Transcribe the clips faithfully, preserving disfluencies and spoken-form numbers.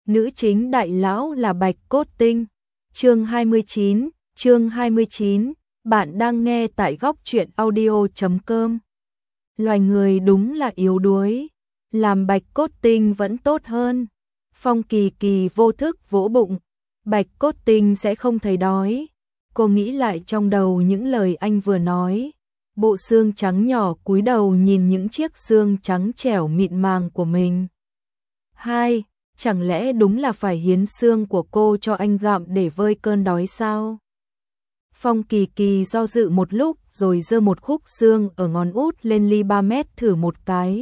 nữ chính đại lão là Bạch Cốt Tinh. Chương hai mươi chín, chương hai mươi chín, bạn đang nghe tại góc truyện audio chấm com. Loài người đúng là yếu đuối, làm Bạch Cốt Tinh vẫn tốt hơn. Phong Kỳ Kỳ vô thức vỗ bụng, Bạch Cốt Tinh sẽ không thấy đói. Cô nghĩ lại trong đầu những lời anh vừa nói. Bộ xương trắng nhỏ cúi đầu nhìn những chiếc xương trắng trẻo mịn màng của mình. Hai, chẳng lẽ đúng là phải hiến xương của cô cho anh gặm để vơi cơn đói sao? Phong Kỳ Kỳ do dự một lúc rồi giơ một khúc xương ở ngón út lên ly ba mét thử một cái.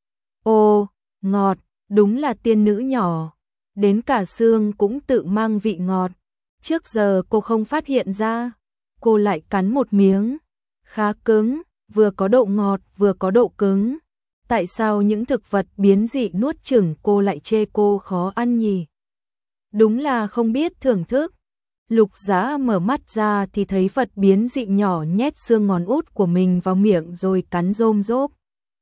Ô, ngọt, đúng là tiên nữ nhỏ. Đến cả xương cũng tự mang vị ngọt. Trước giờ cô không phát hiện ra. Cô lại cắn một miếng. Khá cứng, vừa có độ ngọt vừa có độ cứng. Tại sao những thực vật biến dị nuốt chửng cô lại chê cô khó ăn nhỉ? Đúng là không biết thưởng thức. Lục Dã mở mắt ra thì thấy vật biến dị nhỏ nhét xương ngón út của mình vào miệng rồi cắn rôm rốp.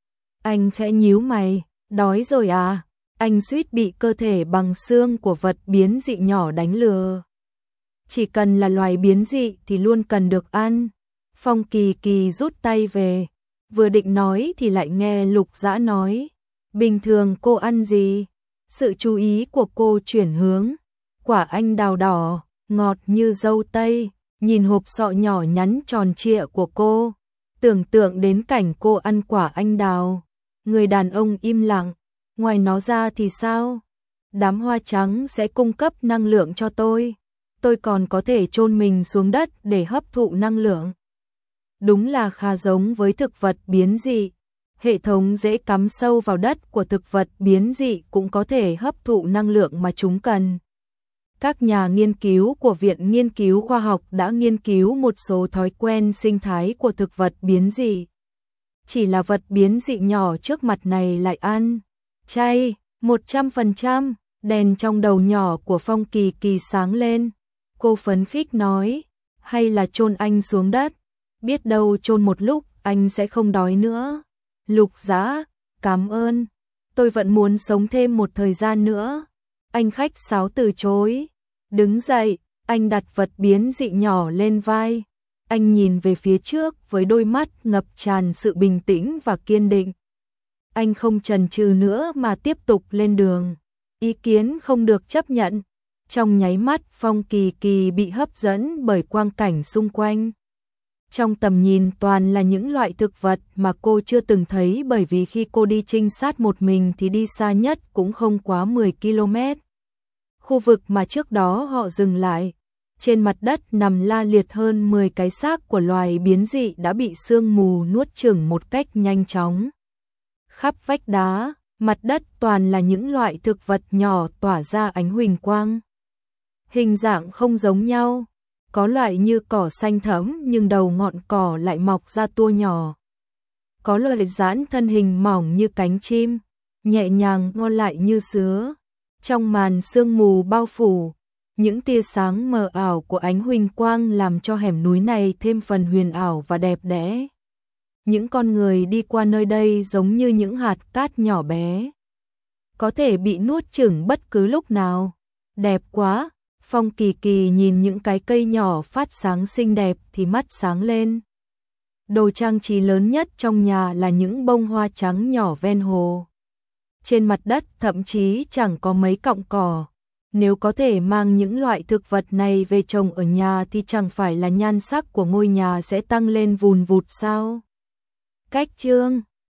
Anh khẽ nhíu mày, đói rồi à? Anh suýt bị cơ thể bằng xương của vật biến dị nhỏ đánh lừa. Chỉ cần là loài biến dị thì luôn cần được ăn. Phong Kỳ Kỳ rút tay về, vừa định nói thì lại nghe Lục Dã nói, bình thường cô ăn gì? Sự chú ý của cô chuyển hướng, quả anh đào đỏ, ngọt như dâu tây, nhìn hộp sọ nhỏ nhắn tròn trịa của cô, tưởng tượng đến cảnh cô ăn quả anh đào. Người đàn ông im lặng, ngoài nó ra thì sao? Đám hoa trắng sẽ cung cấp năng lượng cho tôi, tôi còn có thể chôn mình xuống đất để hấp thụ năng lượng. Đúng là khá giống với thực vật biến dị. Hệ thống dễ cắm sâu vào đất của thực vật biến dị cũng có thể hấp thụ năng lượng mà chúng cần. Các nhà nghiên cứu của Viện Nghiên cứu Khoa học đã nghiên cứu một số thói quen sinh thái của thực vật biến dị. Chỉ là vật biến dị nhỏ trước mặt này lại ăn chay, một trăm phần trăm, đèn trong đầu nhỏ của Phong Kỳ Kỳ sáng lên. Cô phấn khích nói, hay là chôn anh xuống đất. Biết đâu chôn một lúc anh sẽ không đói nữa. Lục Dã, cảm ơn. Tôi vẫn muốn sống thêm một thời gian nữa. Anh khách sáo từ chối. Đứng dậy, anh đặt vật biến dị nhỏ lên vai. Anh nhìn về phía trước với đôi mắt ngập tràn sự bình tĩnh và kiên định. Anh không chần chừ nữa mà tiếp tục lên đường. Ý kiến không được chấp nhận. Trong nháy mắt Phong Kỳ Kỳ bị hấp dẫn bởi quang cảnh xung quanh. Trong tầm nhìn toàn là những loại thực vật mà cô chưa từng thấy, bởi vì khi cô đi trinh sát một mình thì đi xa nhất cũng không quá mười ki lô mét. Khu vực mà trước đó họ dừng lại, trên mặt đất nằm la liệt hơn mười cái xác của loài biến dị đã bị sương mù nuốt chửng một cách nhanh chóng. Khắp vách đá, mặt đất toàn là những loại thực vật nhỏ tỏa ra ánh huỳnh quang. Hình dạng không giống nhau. Có loại như cỏ xanh thẫm nhưng đầu ngọn cỏ lại mọc ra tua nhỏ. Có loại giãn thân hình mỏng như cánh chim, nhẹ nhàng ngon lại như sứa. Trong màn sương mù bao phủ, những tia sáng mờ ảo của ánh huỳnh quang làm cho hẻm núi này thêm phần huyền ảo và đẹp đẽ. Những con người đi qua nơi đây giống như những hạt cát nhỏ bé, có thể bị nuốt chửng bất cứ lúc nào. Đẹp quá! Phong Kỳ Kỳ nhìn những cái cây nhỏ phát sáng xinh đẹp thì mắt sáng lên. Đồ trang trí lớn nhất trong nhà là những bông hoa trắng nhỏ ven hồ. Trên mặt đất thậm chí chẳng có mấy cọng cỏ. Nếu có thể mang những loại thực vật này về trồng ở nhà thì chẳng phải là nhan sắc của ngôi nhà sẽ tăng lên vùn vụt sao? Cách chương